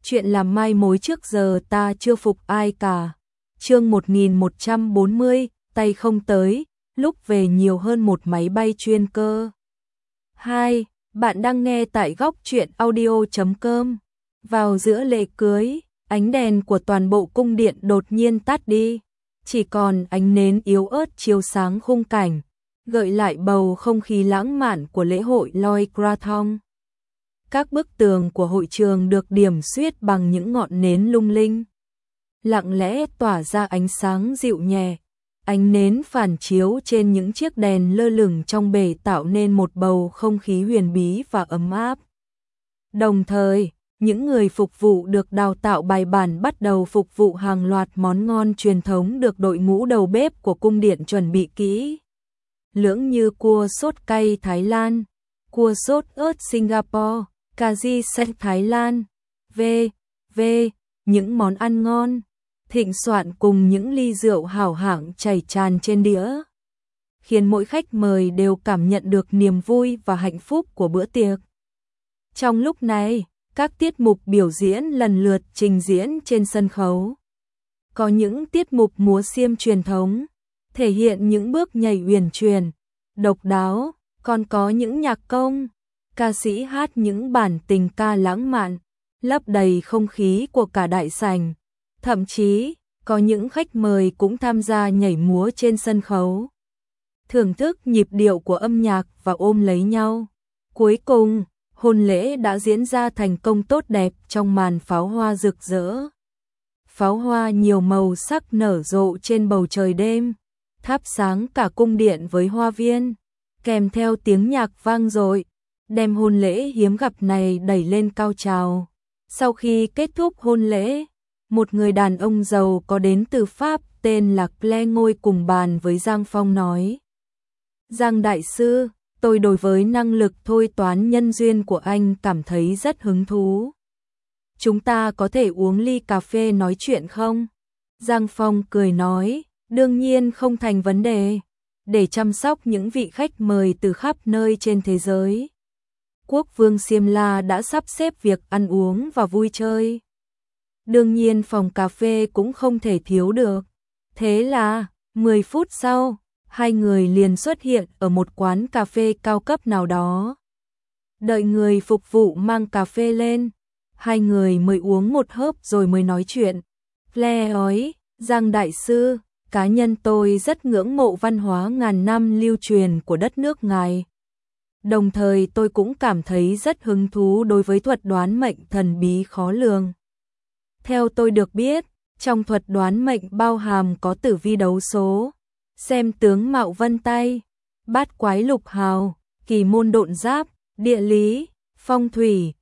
chuyện làm mai mối trước giờ ta chưa phục ai cả. Chương 1140, tay không tới, lúc về nhiều hơn một máy bay chuyên cơ. 2. Bạn đang nghe tại góc truyện audio.com. Vào giữa lễ cưới, ánh đèn của toàn bộ cung điện đột nhiên tắt đi, chỉ còn ánh nến yếu ớt chiếu sáng khung cảnh, gợi lại bầu không khí lãng mạn của lễ hội Loi Krathong. Các bức tường của hội trường được điểm xuyết bằng những ngọn nến lung linh, lặng lẽ tỏa ra ánh sáng dịu nhẹ. Ánh nến phản chiếu trên những chiếc đèn lơ lửng trong bể tạo nên một bầu không khí huyền bí và ấm áp. Đồng thời, những người phục vụ được đào tạo bài bản bắt đầu phục vụ hàng loạt món ngon truyền thống được đội ngũ đầu bếp của cung điện chuẩn bị kỹ. Lưỡng như cua sốt cay Thái Lan, cua sốt ớt Singapore, cà ri xanh Thái Lan, v.v. những món ăn ngon thịnh soạn cùng những ly rượu hảo hạng chảy tràn trên đĩa, khiến mỗi khách mời đều cảm nhận được niềm vui và hạnh phúc của bữa tiệc. Trong lúc này, các tiết mục biểu diễn lần lượt trình diễn trên sân khấu. Có những tiết mục múa xiêm truyền thống, thể hiện những bước nhảy huyền truyền, độc đáo, còn có những nhạc công, ca sĩ hát những bản tình ca lãng mạn, lấp đầy không khí của cả đại sảnh. Thậm chí, có những khách mời cũng tham gia nhảy múa trên sân khấu, thưởng thức nhịp điệu của âm nhạc và ôm lấy nhau. Cuối cùng, hôn lễ đã diễn ra thành công tốt đẹp trong màn pháo hoa rực rỡ. Pháo hoa nhiều màu sắc nở rộ trên bầu trời đêm, thắp sáng cả cung điện với hoa viên, kèm theo tiếng nhạc vang dội, đem hôn lễ hiếm gặp này đẩy lên cao trào. Sau khi kết thúc hôn lễ, một người đàn ông giàu có đến từ Pháp tên là Claire ngồi cùng bàn với Giang Phong nói: Giang đại sư, tôi đối với năng lực thôi toán nhân duyên của anh cảm thấy rất hứng thú. Chúng ta có thể uống ly cà phê nói chuyện không? Giang Phong cười nói, đương nhiên không thành vấn đề, để chăm sóc những vị khách mời từ khắp nơi trên thế giới. Quốc vương Simla đã sắp xếp việc ăn uống và vui chơi. Đương nhiên phòng cà phê cũng không thể thiếu được. Thế là, 10 phút sau, hai người liền xuất hiện ở một quán cà phê cao cấp nào đó. Đợi người phục vụ mang cà phê lên, hai người mới uống một hớp rồi mới nói chuyện. Claire nói, Giang đại sư, cá nhân tôi rất ngưỡng mộ văn hóa ngàn năm lưu truyền của đất nước ngài. Đồng thời tôi cũng cảm thấy rất hứng thú đối với thuật đoán mệnh thần bí khó lường. Theo tôi được biết, trong thuật đoán mệnh bao hàm có tử vi đấu số, xem tướng mạo vân tay, bát quái lục hào, kỳ môn độn giáp, địa lý, phong thủy,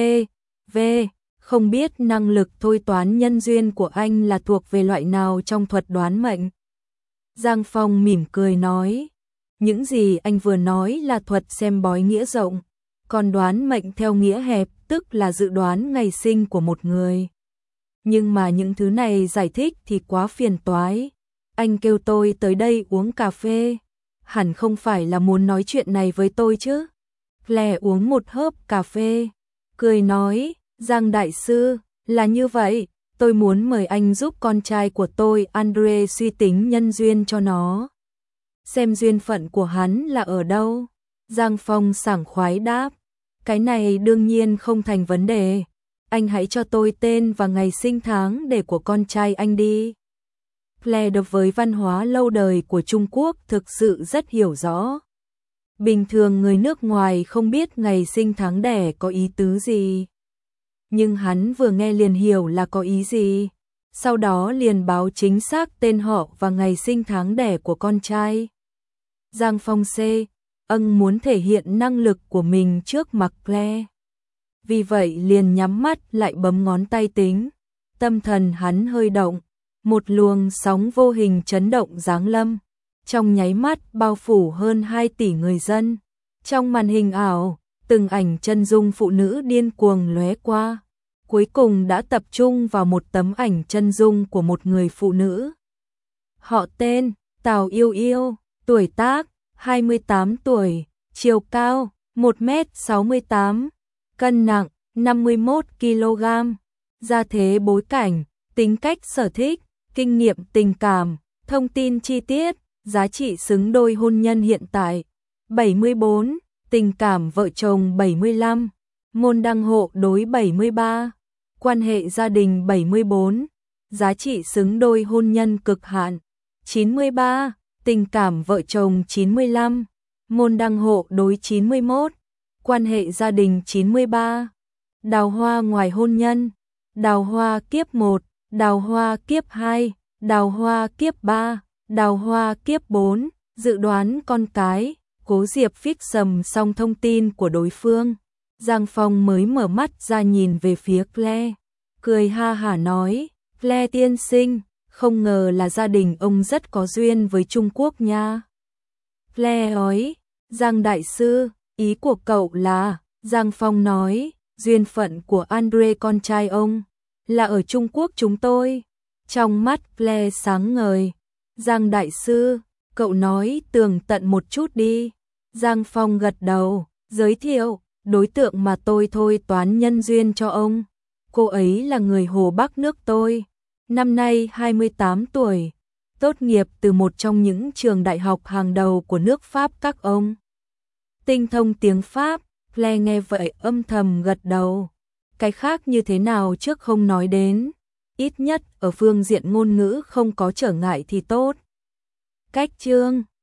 v.v. Không biết năng lực thôi toán nhân duyên của anh là thuộc về loại nào trong thuật đoán mệnh? Giang Phong mỉm cười nói, những gì anh vừa nói là thuật xem bói nghĩa rộng, còn đoán mệnh theo nghĩa hẹp tức là dự đoán ngày sinh của một người. Nhưng mà những thứ này giải thích thì quá phiền toái. Anh kêu tôi tới đây uống cà phê, hẳn không phải là muốn nói chuyện này với tôi chứ? Claire uống một hớp cà phê, cười nói, Giang đại sư, là như vậy, tôi muốn mời anh giúp con trai của tôi Andre suy tính nhân duyên cho nó. Xem duyên phận của hắn là ở đâu? Giang Phong sảng khoái đáp, cái này đương nhiên không thành vấn đề. Anh hãy cho tôi tên và ngày sinh tháng để của con trai anh đi. Claire đối với văn hóa lâu đời của Trung Quốc thực sự rất hiểu rõ. Bình thường người nước ngoài không biết ngày sinh tháng đẻ có ý tứ gì. Nhưng hắn vừa nghe liền hiểu là có ý gì. Sau đó liền báo chính xác tên họ và ngày sinh tháng đẻ của con trai. Giang Phong muốn thể hiện năng lực của mình trước mặt Claire. Vì vậy liền nhắm mắt lại bấm ngón tay tính. Tâm thần hắn hơi động, một luồng sóng vô hình chấn động giáng lâm, trong nháy mắt bao phủ hơn 2 tỷ người dân. Trong màn hình ảo, từng ảnh chân dung phụ nữ điên cuồng lóe qua, cuối cùng đã tập trung vào một tấm ảnh chân dung của một người phụ nữ. Họ tên, Tào Yêu Yêu, tuổi tác, 28 tuổi, chiều cao, 1m68, cân nặng, 51 kg, gia thế bối cảnh, tính cách sở thích, kinh nghiệm tình cảm, thông tin chi tiết, giá trị xứng đôi hôn nhân hiện tại. 74. Tình cảm vợ chồng 75. Môn đăng hộ đối 73. Quan hệ gia đình 74. Giá trị xứng đôi hôn nhân cực hạn. 93. Tình cảm vợ chồng 95. Môn đăng hộ đối 91. Quan hệ gia đình 93. Đào hoa ngoài hôn nhân. Đào hoa kiếp 1, đào hoa kiếp 2, đào hoa kiếp 3, đào hoa kiếp 4, dự đoán con cái. Cố Diệp phích sầm xong thông tin của đối phương. Giang Phong mới mở mắt ra nhìn về phía Claire, cười ha hả nói, Claire tiên sinh, không ngờ là gia đình ông rất có duyên với Trung Quốc nha. Claire nói, Giang đại sư, ý của cậu là, Giang Phong nói, duyên phận của Andre con trai ông là ở Trung Quốc chúng tôi. Trong mắt Claire sáng ngời, Giang đại sư, cậu nói tường tận một chút đi. Giang Phong gật đầu, giới thiệu, đối tượng mà tôi thôi toán nhân duyên cho ông. Cô ấy là người Hồ Bắc nước tôi, năm nay 28 tuổi, tốt nghiệp từ một trong những trường đại học hàng đầu của nước Pháp các ông. Tinh thông tiếng Pháp, Claire nghe vậy âm thầm gật đầu. Cái khác như thế nào trước không nói đến, ít nhất ở phương diện ngôn ngữ không có trở ngại thì tốt. Cách chương